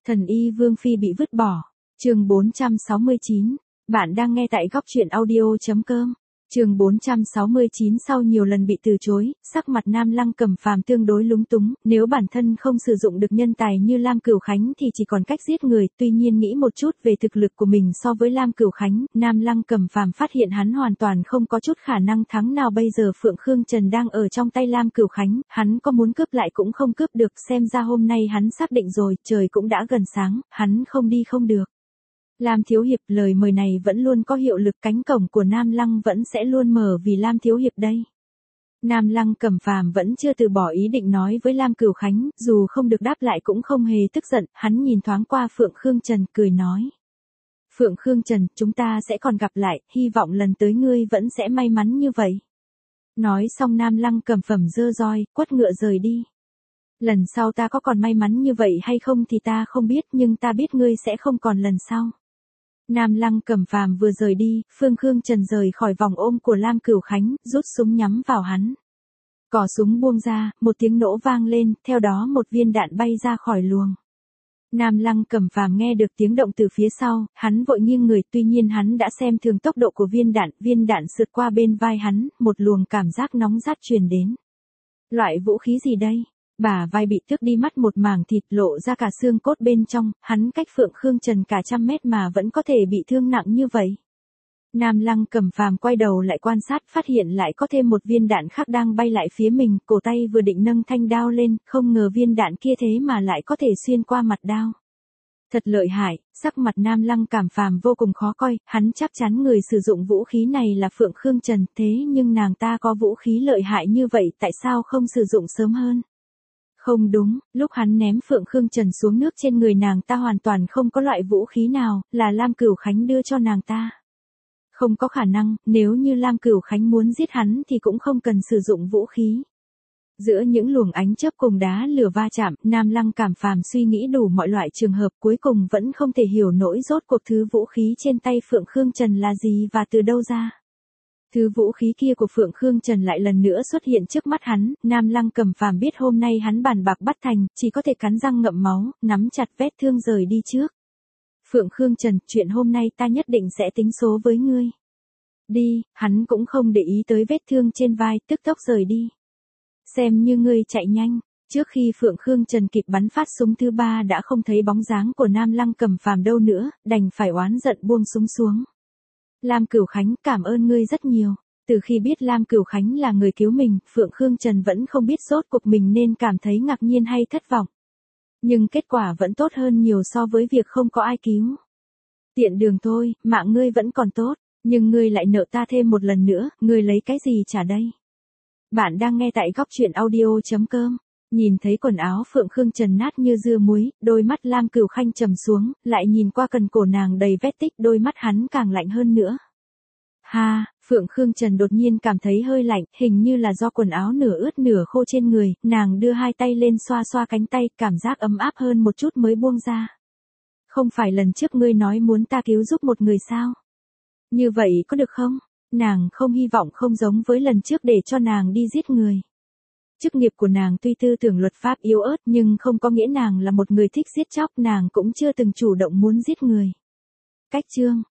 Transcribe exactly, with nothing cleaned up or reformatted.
Thần y Vương Phi bị vứt bỏ. Chương bốn trăm sáu mươi chín. Bạn đang nghe tại góc truyện audio chấm com. Chương bốn trăm sáu mươi chín. Sau nhiều lần bị từ chối, sắc mặt Nam Lăng Cẩm Phàm tương đối lúng túng, nếu bản thân không sử dụng được nhân tài như Lam Cửu Khánh thì chỉ còn cách giết người, tuy nhiên nghĩ một chút về thực lực của mình so với Lam Cửu Khánh, Nam Lăng Cẩm Phàm phát hiện hắn hoàn toàn không có chút khả năng thắng nào. Bây giờ Phượng Khương Trần đang ở trong tay Lam Cửu Khánh, hắn có muốn cướp lại cũng không cướp được, xem ra hôm nay hắn xác định rồi, trời cũng đã gần sáng, hắn không đi không được. Lam Thiếu Hiệp, lời mời này vẫn luôn có hiệu lực, cánh cổng của Nam Lăng vẫn sẽ luôn mở vì Lam Thiếu Hiệp đây. Nam Lăng Cẩm Phàm vẫn chưa từ bỏ ý định nói với Lam Cửu Khánh, dù không được đáp lại cũng không hề tức giận, hắn nhìn thoáng qua Phượng Khương Trần, cười nói. Phượng Khương Trần, chúng ta sẽ còn gặp lại, hy vọng lần tới ngươi vẫn sẽ may mắn như vậy. Nói xong Nam Lăng Cẩm Phàm giơ roi, quất ngựa rời đi. Lần sau ta có còn may mắn như vậy hay không thì ta không biết, nhưng ta biết ngươi sẽ không còn lần sau. Nam Lăng Cẩm Phàm vừa rời đi, Phương Khương Trần rời khỏi vòng ôm của Lam Cửu Khánh, rút súng nhắm vào hắn. Cò súng buông ra, một tiếng nổ vang lên, theo đó một viên đạn bay ra khỏi luồng. Nam Lăng Cẩm Phàm nghe được tiếng động từ phía sau, hắn vội nghiêng người, tuy nhiên hắn đã xem thường tốc độ của viên đạn, viên đạn sượt qua bên vai hắn, một luồng cảm giác nóng rát truyền đến. Loại vũ khí gì đây? Bả vai bị tước đi mất một mảng thịt, lộ ra cả xương cốt bên trong, hắn cách Phượng Khương Trần cả trăm mét mà vẫn có thể bị thương nặng như vậy. Nam Lăng Cẩm Phàm quay đầu lại quan sát, phát hiện lại có thêm một viên đạn khác đang bay lại phía mình, cổ tay vừa định nâng thanh đao lên, không ngờ viên đạn kia thế mà lại có thể xuyên qua mặt đao. Thật lợi hại, sắc mặt Nam Lăng Cẩm Phàm vô cùng khó coi, hắn chắc chắn người sử dụng vũ khí này là Phượng Khương Trần, thế nhưng nàng ta có vũ khí lợi hại như vậy, tại sao không sử dụng sớm hơn? Không đúng, lúc hắn ném Phượng Khương Trần xuống nước, trên người nàng ta hoàn toàn không có loại vũ khí nào, là Lam Cửu Khánh đưa cho nàng ta. Không có khả năng, nếu như Lam Cửu Khánh muốn giết hắn thì cũng không cần sử dụng vũ khí. Giữa những luồng ánh chớp cùng đá lửa va chạm, Nam Lăng Cẩm Phàm suy nghĩ đủ mọi loại trường hợp, cuối cùng vẫn không thể hiểu nổi rốt cuộc thứ vũ khí trên tay Phượng Khương Trần là gì và từ đâu ra. Thứ vũ khí kia của Phượng Khương Trần lại lần nữa xuất hiện trước mắt hắn, Nam Lăng Cẩm Phàm biết hôm nay hắn bàn bạc bất thành, chỉ có thể cắn răng ngậm máu, nắm chặt vết thương rời đi trước. Phượng Khương Trần, chuyện hôm nay ta nhất định sẽ tính số với ngươi. Đi, hắn cũng không để ý tới vết thương trên vai, tức tốc rời đi. Xem như ngươi chạy nhanh. Trước khi Phượng Khương Trần kịp bắn phát súng thứ ba đã không thấy bóng dáng của Nam Lăng Cẩm Phàm đâu nữa, đành phải oán giận buông súng xuống. Lam Cửu Khánh, cảm ơn ngươi rất nhiều. Từ khi biết Lam Cửu Khánh là người cứu mình, Phượng Khương Trần vẫn không biết rốt cuộc mình nên cảm thấy ngạc nhiên hay thất vọng. Nhưng kết quả vẫn tốt hơn nhiều so với việc không có ai cứu. Tiện đường thôi, mạng ngươi vẫn còn tốt, nhưng ngươi lại nợ ta thêm một lần nữa, ngươi lấy cái gì trả đây? Bạn đang nghe tại góc truyện audio chấm com. Nhìn thấy quần áo Phượng Khương Trần nát như dưa muối, đôi mắt Lam Cửu Khanh trầm xuống, lại nhìn qua cần cổ nàng đầy vết tích, đôi mắt hắn càng lạnh hơn nữa. Ha, Phượng Khương Trần đột nhiên cảm thấy hơi lạnh, hình như là do quần áo nửa ướt nửa khô trên người, nàng đưa hai tay lên xoa xoa cánh tay, cảm giác ấm áp hơn một chút mới buông ra. Không phải lần trước ngươi nói muốn ta cứu giúp một người sao? Như vậy có được không? Nàng không hy vọng không giống với lần trước để cho nàng đi giết người. Chức nghiệp của nàng tuy tư tưởng luật pháp yếu ớt nhưng không có nghĩa nàng là một người thích giết chóc, nàng cũng chưa từng chủ động muốn giết người. Cách chương